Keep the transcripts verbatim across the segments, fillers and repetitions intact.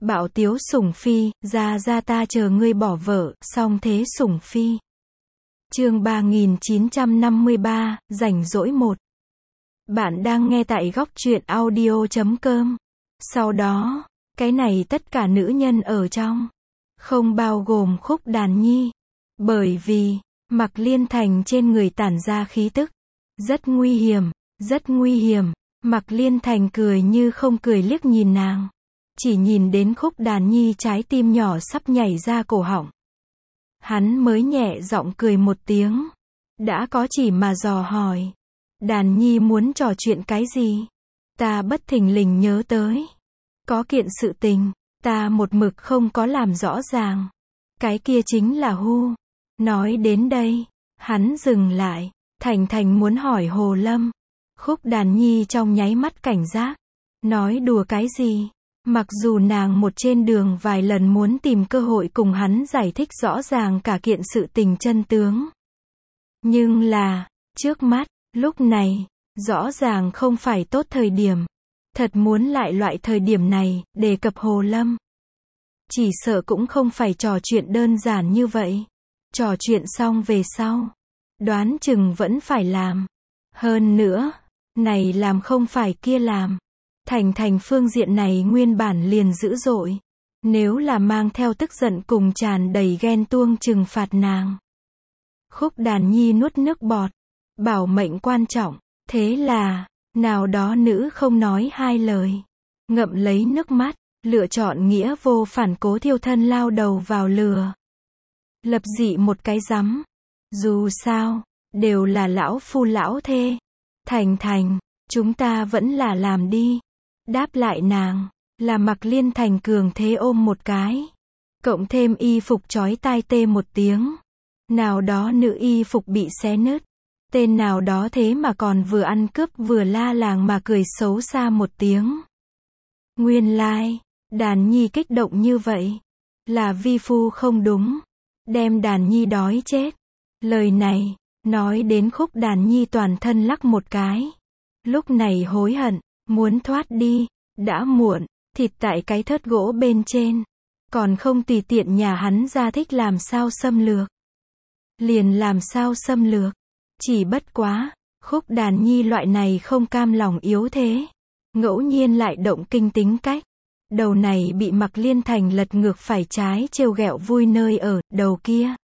Bạo tiếu sủng phi, ra ra ta chờ ngươi bỏ vợ, song thế sủng phi. Chương ba nghìn chín trăm năm mươi ba, rảnh rỗi một. Bạn đang nghe tại góc truyện audio chấm com. Sau đó, cái này tất cả nữ nhân ở trong, không bao gồm Khúc Đàn Nhi. Bởi vì, Mạc Liên Thành trên người tản ra khí tức, rất nguy hiểm, rất nguy hiểm. Mạc Liên Thành cười như không cười liếc nhìn nàng. Chỉ nhìn đến Khúc Đàn Nhi trái tim nhỏ sắp nhảy ra cổ họng. Hắn mới nhẹ giọng cười một tiếng. Đã có chỉ mà dò hỏi. Đàn Nhi muốn trò chuyện cái gì? Ta bất thình lình nhớ tới. Có kiện sự tình, ta một mực không có làm rõ ràng. Cái kia chính là Hu. Nói đến đây, hắn dừng lại. Thành Thành muốn hỏi Hồ Lâm. Khúc Đàn Nhi trong nháy mắt cảnh giác. Nói đùa cái gì? Mặc dù nàng một trên đường vài lần muốn tìm cơ hội cùng hắn giải thích rõ ràng cả kiện sự tình chân tướng. Nhưng là, trước mắt, lúc này, rõ ràng không phải tốt thời điểm. Thật muốn lại loại thời điểm này, đề cập Hồ Lâm. Chỉ sợ cũng không phải trò chuyện đơn giản như vậy. Trò chuyện xong về sau. Đoán chừng vẫn phải làm. Hơn nữa, này làm không phải kia làm. Thành Thành phương diện này nguyên bản liền dữ dội. Nếu là mang theo tức giận cùng tràn đầy ghen tuông trừng phạt nàng. Khúc Đàn Nhi nuốt nước bọt. Bảo mệnh quan trọng. Thế là, nào đó nữ không nói hai lời. Ngậm lấy nước mắt, lựa chọn nghĩa vô phản cố thiêu thân lao đầu vào lửa. Lập dị một cái rắm. Dù sao, đều là lão phu lão thê. Thành Thành, chúng ta vẫn là làm đi. Đáp lại nàng, là Mạc Liên Thành cường thế ôm một cái. Cộng thêm y phục chói tai tê một tiếng. Nào đó nữ y phục bị xé nứt. Tên nào đó thế mà còn vừa ăn cướp vừa la làng mà cười xấu xa một tiếng. Nguyên lai, like, Đàn Nhi kích động như vậy. Là vi phu không đúng. Đem Đàn Nhi đói chết. Lời này, nói đến Khúc Đàn Nhi toàn thân lắc một cái. Lúc này hối hận, muốn thoát đi, đã muộn, thịt tại cái thớt gỗ bên trên. Còn không tùy tiện nhà hắn ra thích làm sao xâm lược. Liền làm sao xâm lược. Chỉ bất quá, Khúc Đàn Nhi loại này không cam lòng yếu thế. Ngẫu nhiên lại động kinh tính cách. Đầu này bị Mạc Liên Thành lật ngược phải trái trêu ghẹo vui nơi ở, đầu kia.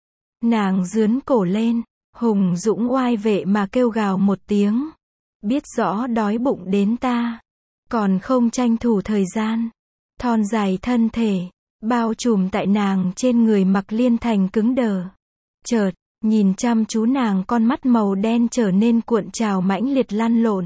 Nàng dướn cổ lên, hùng dũng oai vệ mà kêu gào một tiếng. Biết rõ đói bụng đến ta. Còn không tranh thủ thời gian. Thon dài thân thể, bao trùm tại nàng trên người Mạc Liên Thành cứng đờ. Chợt, nhìn chăm chú nàng con mắt màu đen trở nên cuộn trào mãnh liệt lăn lộn.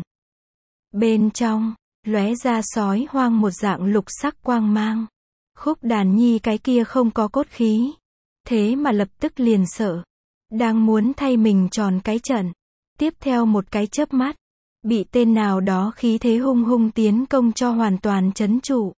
Bên trong, lóe ra sói hoang một dạng lục sắc quang mang. Khúc Đàn Nhi cái kia không có cốt khí. Thế mà lập tức liền sợ. Đang muốn thay mình tròn cái trận. Tiếp theo một cái chớp mắt. Bị tên nào đó khí thế hung hung tiến công cho hoàn toàn trấn trụ.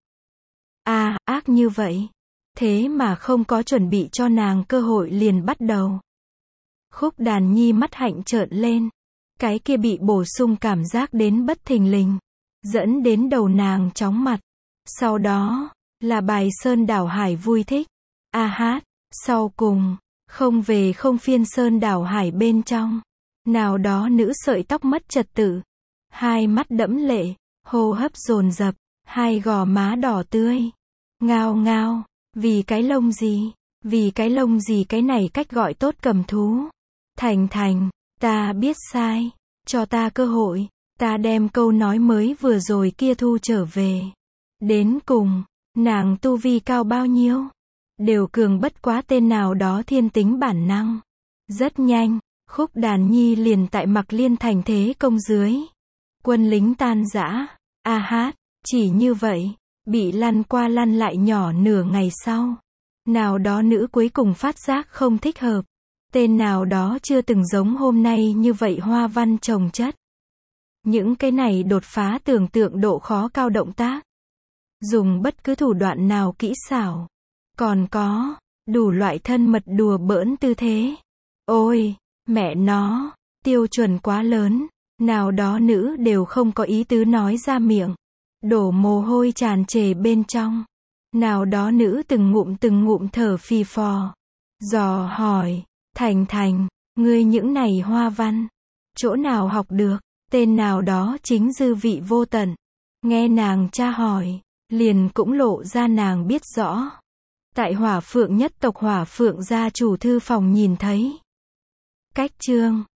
À, ác như vậy. Thế mà không có chuẩn bị cho nàng cơ hội liền bắt đầu. Khúc Đàn Nhi mắt hạnh trợn lên. Cái kia bị bổ sung cảm giác đến bất thình lình. Dẫn đến đầu nàng chóng mặt. Sau đó, là bài Sơn Đảo Hải vui thích. A hát, sau cùng, không về không phiên Sơn Đảo Hải bên trong. Nào đó nữ sợi tóc mất trật tự. Hai mắt đẫm lệ, hô hấp dồn dập, hai gò má đỏ tươi. Ngao ngao, vì cái lông gì, vì cái lông gì cái này cách gọi tốt cầm thú. Thành Thành, ta biết sai, cho ta cơ hội, ta đem câu nói mới vừa rồi kia thu trở về. Đến cùng, nàng tu vi cao bao nhiêu? Đều cường bất quá tên nào đó thiên tính bản năng. Rất nhanh, Khúc Đàn Nhi liền tại Mạc Liên Thành thế công dưới. Quân lính tan rã. A hát, chỉ như vậy, bị lăn qua lăn lại nhỏ nửa ngày sau. Nào đó nữ cuối cùng phát giác không thích hợp. Tên nào đó chưa từng giống hôm nay như vậy hoa văn chồng chất. Những cái này đột phá tưởng tượng độ khó cao động tác. Dùng bất cứ thủ đoạn nào kỹ xảo. Còn có, đủ loại thân mật đùa bỡn tư thế. Ôi, mẹ nó, tiêu chuẩn quá lớn. Nào đó nữ đều không có ý tứ nói ra miệng. Đổ mồ hôi tràn trề bên trong. Nào đó nữ từng ngụm từng ngụm thở phì phò. Dò hỏi, Thành Thành, ngươi những này hoa văn, chỗ nào học được? Tên nào đó chính dư vị vô tận. Nghe nàng tra hỏi, liền cũng lộ ra nàng biết rõ. Tại Hỏa Phượng nhất tộc Hỏa Phượng gia chủ thư phòng nhìn thấy. Cách chương